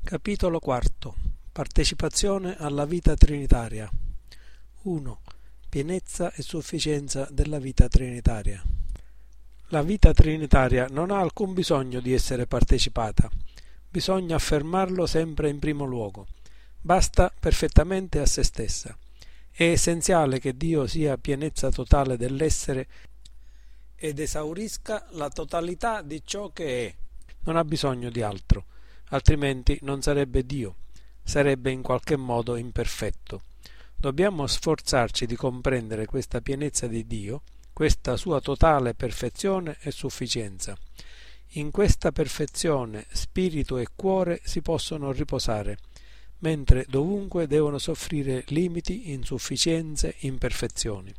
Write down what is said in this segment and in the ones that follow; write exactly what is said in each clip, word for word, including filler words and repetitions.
Capitolo quarto. Partecipazione alla vita trinitaria. uno. Pienezza e sufficienza della vita trinitaria. La vita trinitaria non ha alcun bisogno di essere partecipata. Bisogna affermarlo sempre in primo luogo. Basta perfettamente a se stessa. È essenziale che Dio sia pienezza totale dell'essere ed esaurisca la totalità di ciò che è. Non ha bisogno di altro, altrimenti non sarebbe Dio, sarebbe in qualche modo imperfetto. Dobbiamo sforzarci di comprendere questa pienezza di Dio, questa sua totale perfezione e sufficienza. In questa perfezione spirito e cuore si possono riposare, mentre dovunque devono soffrire limiti, insufficienze, imperfezioni.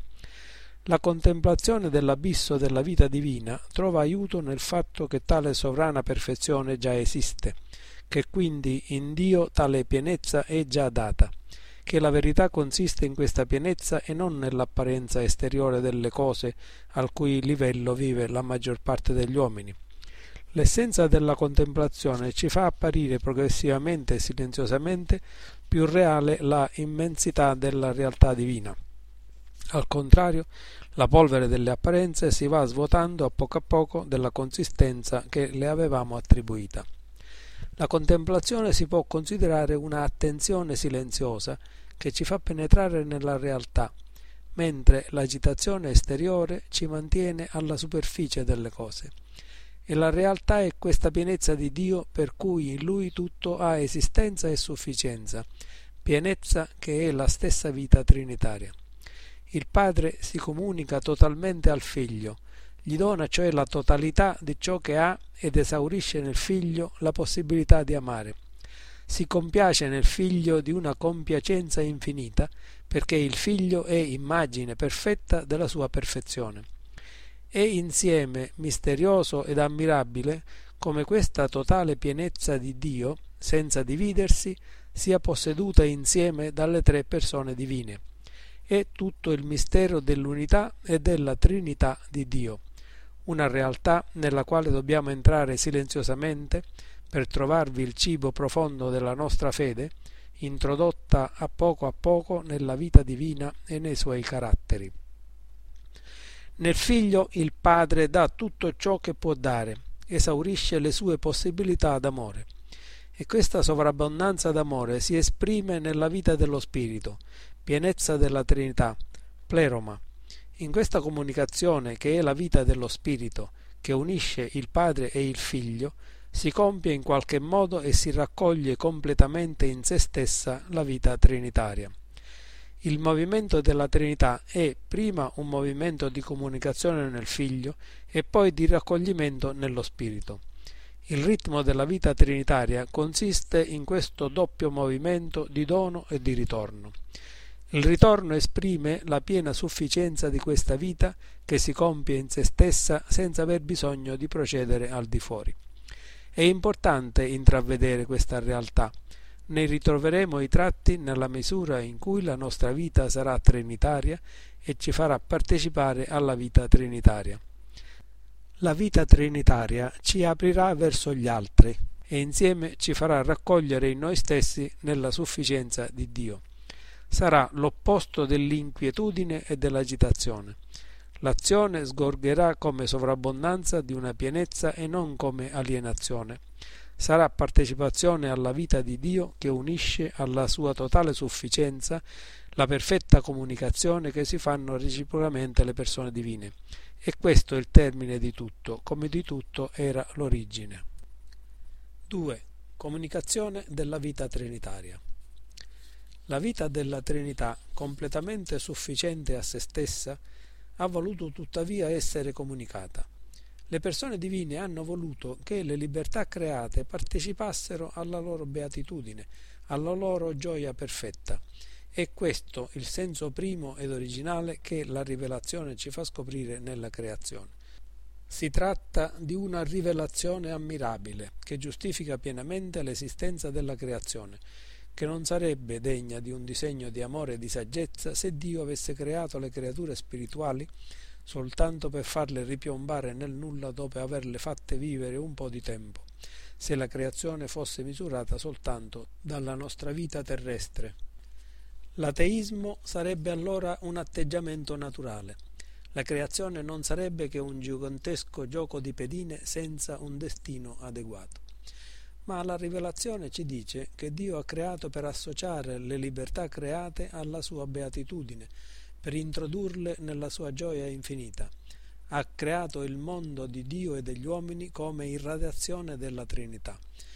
La contemplazione dell'abisso della vita divina trova aiuto nel fatto che tale sovrana perfezione già esiste, che quindi in Dio tale pienezza è già data, che la verità consiste in questa pienezza e non nell'apparenza esteriore delle cose al cui livello vive la maggior parte degli uomini. L'essenza della contemplazione ci fa apparire progressivamente e silenziosamente più reale la immensità della realtà divina. Al contrario, la polvere delle apparenze si va svuotando a poco a poco della consistenza che le avevamo attribuita. La contemplazione si può considerare una attenzione silenziosa che ci fa penetrare nella realtà, mentre l'agitazione esteriore ci mantiene alla superficie delle cose. E la realtà è questa pienezza di Dio per cui in Lui tutto ha esistenza e sufficienza, pienezza che è la stessa vita trinitaria. Il Padre si comunica totalmente al Figlio, gli dona cioè la totalità di ciò che ha ed esaurisce nel Figlio la possibilità di amare. Si compiace nel Figlio di una compiacenza infinita, perché il Figlio è immagine perfetta della sua perfezione. È insieme misterioso ed ammirabile come questa totale pienezza di Dio, senza dividersi, sia posseduta insieme dalle tre persone divine. È tutto il mistero dell'unità e della Trinità di Dio, una realtà nella quale dobbiamo entrare silenziosamente per trovarvi il cibo profondo della nostra fede, introdotta a poco a poco nella vita divina e nei suoi caratteri. Nel Figlio il Padre dà tutto ciò che può dare, esaurisce le sue possibilità d'amore. E questa sovrabbondanza d'amore si esprime nella vita dello Spirito, pienezza della Trinità, pleroma. In questa comunicazione, che è la vita dello Spirito, che unisce il Padre e il Figlio, si compie in qualche modo e si raccoglie completamente in se stessa la vita trinitaria. Il movimento della Trinità è prima un movimento di comunicazione nel Figlio e poi di raccoglimento nello Spirito. Il ritmo della vita trinitaria consiste in questo doppio movimento di dono e di ritorno. Il ritorno esprime la piena sufficienza di questa vita che si compie in se stessa senza aver bisogno di procedere al di fuori. È importante intravedere questa realtà. Ne ritroveremo i tratti nella misura in cui la nostra vita sarà trinitaria e ci farà partecipare alla vita trinitaria. La vita trinitaria ci aprirà verso gli altri e insieme ci farà raccogliere in noi stessi nella sufficienza di Dio. Sarà l'opposto dell'inquietudine e dell'agitazione. L'azione sgorgerà come sovrabbondanza di una pienezza e non come alienazione. Sarà partecipazione alla vita di Dio che unisce alla sua totale sufficienza la perfetta comunicazione che si fanno reciprocamente le persone divine. E questo è il termine di tutto, come di tutto era l'origine. due. Comunicazione della vita trinitaria. La vita della Trinità, completamente sufficiente a se stessa, ha voluto tuttavia essere comunicata. Le persone divine hanno voluto che le libertà create partecipassero alla loro beatitudine, alla loro gioia perfetta. È questo il senso primo ed originale che la rivelazione ci fa scoprire nella creazione. Si tratta di una rivelazione ammirabile che giustifica pienamente l'esistenza della creazione, che non sarebbe degna di un disegno di amore e di saggezza se Dio avesse creato le creature spirituali soltanto per farle ripiombare nel nulla dopo averle fatte vivere un po' di tempo, se la creazione fosse misurata soltanto dalla nostra vita terrestre. L'ateismo sarebbe allora un atteggiamento naturale. La creazione non sarebbe che un gigantesco gioco di pedine senza un destino adeguato. Ma la rivelazione ci dice che Dio ha creato per associare le libertà create alla sua beatitudine, per introdurle nella sua gioia infinita. Ha creato il mondo di Dio e degli uomini come irradiazione della Trinità.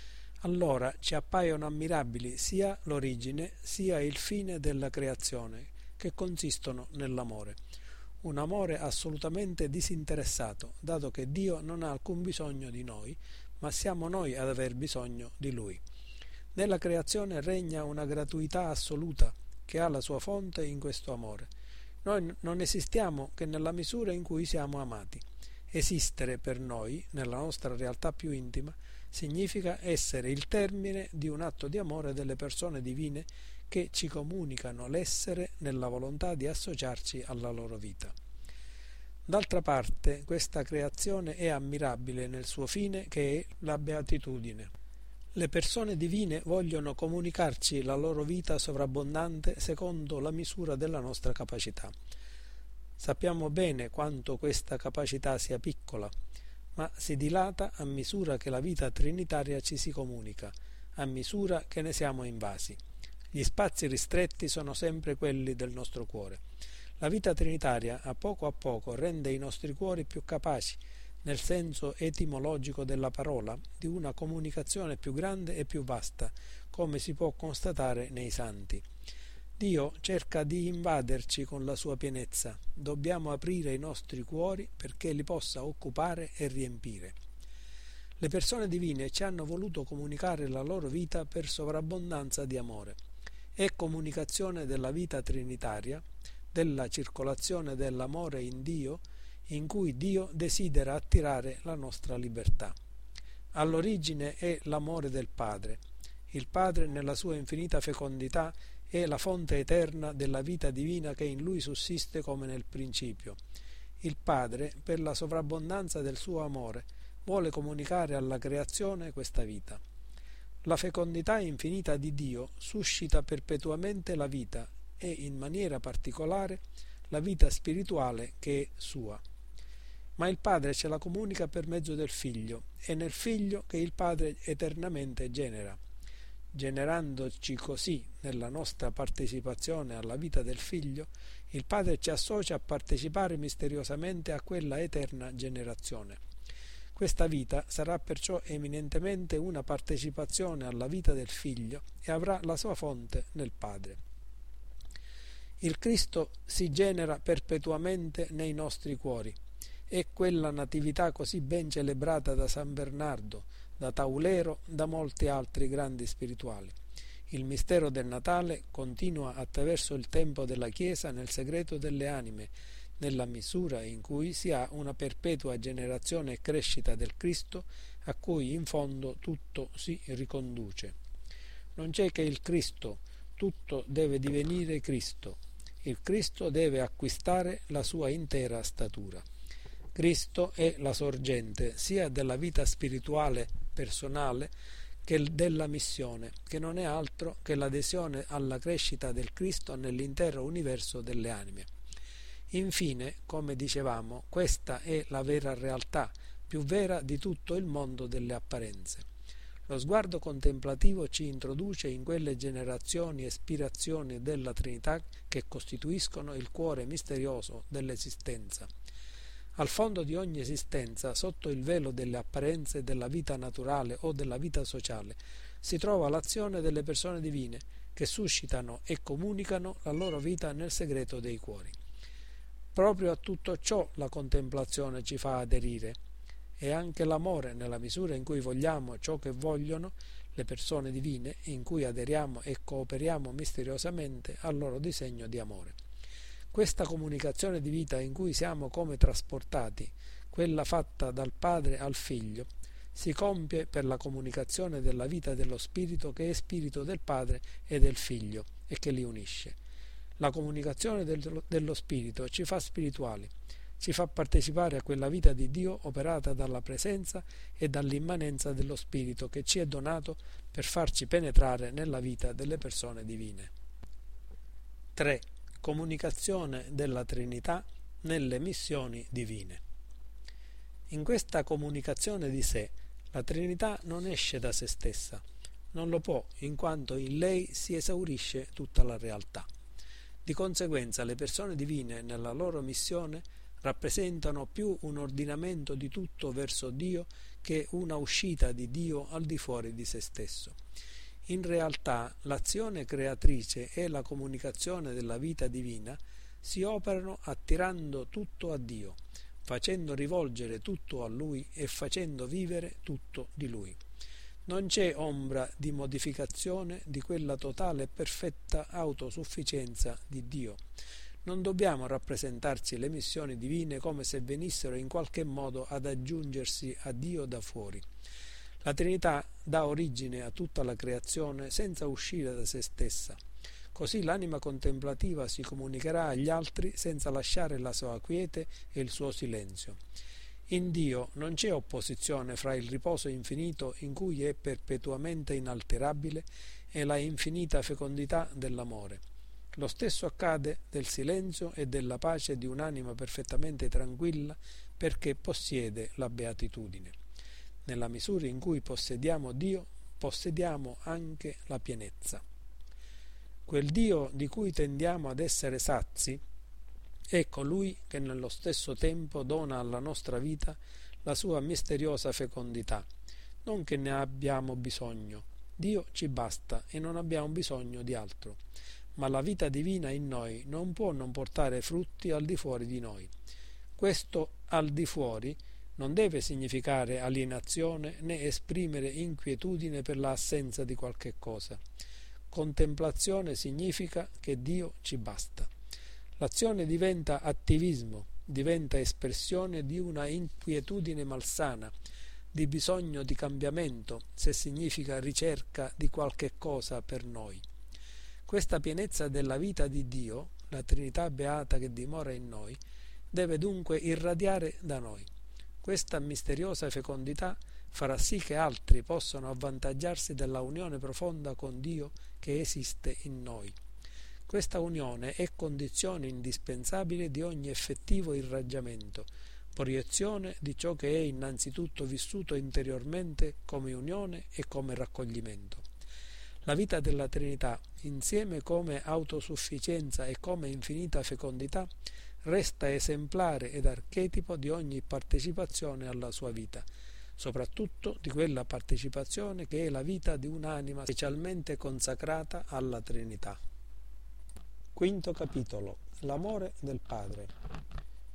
Allora ci appaiono ammirabili sia l'origine sia il fine della creazione, che consistono nell'amore. Un amore assolutamente disinteressato, dato che Dio non ha alcun bisogno di noi, ma siamo noi ad aver bisogno di Lui. Nella creazione regna una gratuità assoluta che ha la sua fonte in questo amore. Noi non esistiamo che nella misura in cui siamo amati. Esistere per noi, nella nostra realtà più intima, significa essere il termine di un atto di amore delle persone divine che ci comunicano l'essere nella volontà di associarci alla loro vita. D'altra parte, questa creazione è ammirabile nel suo fine, che è la beatitudine. Le persone divine vogliono comunicarci la loro vita sovrabbondante secondo la misura della nostra capacità. Sappiamo bene quanto questa capacità sia piccola, ma si dilata a misura che la vita trinitaria ci si comunica, a misura che ne siamo invasi. Gli spazi ristretti sono sempre quelli del nostro cuore. La vita trinitaria a poco a poco rende i nostri cuori più capaci, nel senso etimologico della parola, di una comunicazione più grande e più vasta, come si può constatare nei santi. Dio cerca di invaderci con la sua pienezza. Dobbiamo aprire i nostri cuori perché li possa occupare e riempire. Le persone divine ci hanno voluto comunicare la loro vita per sovrabbondanza di amore. È comunicazione della vita trinitaria, della circolazione dell'amore in Dio, in cui Dio desidera attirare la nostra libertà. All'origine è l'amore del Padre. Il Padre, nella sua infinita fecondità, è la fonte eterna della vita divina che in Lui sussiste come nel principio. Il Padre, per la sovrabbondanza del suo amore, vuole comunicare alla creazione questa vita. La fecondità infinita di Dio suscita perpetuamente la vita e, in maniera particolare, la vita spirituale che è sua. Ma il Padre ce la comunica per mezzo del Figlio, è nel Figlio che il Padre eternamente genera. Generandoci così nella nostra partecipazione alla vita del Figlio, il Padre ci associa a partecipare misteriosamente a quella eterna generazione. Questa vita sarà perciò eminentemente una partecipazione alla vita del Figlio e avrà la sua fonte nel Padre. Il Cristo si genera perpetuamente nei nostri cuori. È quella natività così ben celebrata da San Bernardo, da Taulero, da molti altri grandi spirituali. Il mistero del Natale continua attraverso il tempo della Chiesa nel segreto delle anime, nella misura in cui si ha una perpetua generazione e crescita del Cristo, a cui in fondo tutto si riconduce. Non c'è che il Cristo, tutto deve divenire Cristo. Il Cristo deve acquistare la sua intera statura. Cristo è la sorgente sia della vita spirituale personale che della missione, che non è altro che l'adesione alla crescita del Cristo nell'intero universo delle anime. Infine, come dicevamo, questa è la vera realtà, più vera di tutto il mondo delle apparenze. Lo sguardo contemplativo ci introduce in quelle generazioni e spirazioni della Trinità che costituiscono il cuore misterioso dell'esistenza. Al fondo di ogni esistenza, sotto il velo delle apparenze della vita naturale o della vita sociale, si trova l'azione delle persone divine che suscitano e comunicano la loro vita nel segreto dei cuori. Proprio a tutto ciò la contemplazione ci fa aderire, e anche l'amore, nella misura in cui vogliamo ciò che vogliono le persone divine, in cui aderiamo e cooperiamo misteriosamente al loro disegno di amore. Questa comunicazione di vita in cui siamo come trasportati, quella fatta dal Padre al Figlio, si compie per la comunicazione della vita dello Spirito che è Spirito del Padre e del Figlio e che li unisce. La comunicazione del, dello Spirito ci fa spirituali. ci fa partecipare a quella vita di Dio operata dalla presenza e dall'immanenza dello Spirito che ci è donato per farci penetrare nella vita delle persone divine. tre. Comunicazione della Trinità nelle missioni divine. In questa comunicazione di sé, la Trinità non esce da se stessa, non lo può, in quanto in lei si esaurisce tutta la realtà. Di conseguenza, le persone divine nella loro missione rappresentano più un ordinamento di tutto verso Dio che una uscita di Dio al di fuori di se stesso. In realtà, l'azione creatrice e la comunicazione della vita divina si operano attirando tutto a Dio, facendo rivolgere tutto a Lui e facendo vivere tutto di Lui. Non c'è ombra di modificazione di quella totale e perfetta autosufficienza di Dio. Non dobbiamo rappresentarci le missioni divine come se venissero in qualche modo ad aggiungersi a Dio da fuori. La Trinità dà origine a tutta la creazione senza uscire da se stessa. Così l'anima contemplativa si comunicherà agli altri senza lasciare la sua quiete e il suo silenzio. In Dio non c'è opposizione fra il riposo infinito in cui è perpetuamente inalterabile e la infinita fecondità dell'amore. Lo stesso accade del silenzio e della pace di un'anima perfettamente tranquilla perché possiede la beatitudine. Nella misura in cui possediamo Dio, possediamo anche la pienezza. Quel Dio di cui tendiamo ad essere sazi è colui che nello stesso tempo dona alla nostra vita la sua misteriosa fecondità. Non che ne abbiamo bisogno, Dio ci basta e non abbiamo bisogno di altro. Ma la vita divina in noi non può non portare frutti al di fuori di noi. Questo al di fuori non deve significare alienazione né esprimere inquietudine per l'assenza di qualche cosa. Contemplazione significa che Dio ci basta. L'azione diventa attivismo, diventa espressione di una inquietudine malsana, di bisogno di cambiamento, se significa ricerca di qualche cosa per noi. Questa pienezza della vita di Dio, la Trinità beata che dimora in noi, deve dunque irradiare da noi. Questa misteriosa fecondità farà sì che altri possano avvantaggiarsi della unione profonda con Dio che esiste in noi. Questa unione è condizione indispensabile di ogni effettivo irraggiamento, proiezione di ciò che è innanzitutto vissuto interiormente come unione e come raccoglimento. La vita della Trinità, insieme come autosufficienza e come infinita fecondità, resta esemplare ed archetipo di ogni partecipazione alla sua vita, soprattutto di quella partecipazione che è la vita di un'anima specialmente consacrata alla Trinità. Quinto capitolo. L'amore del Padre.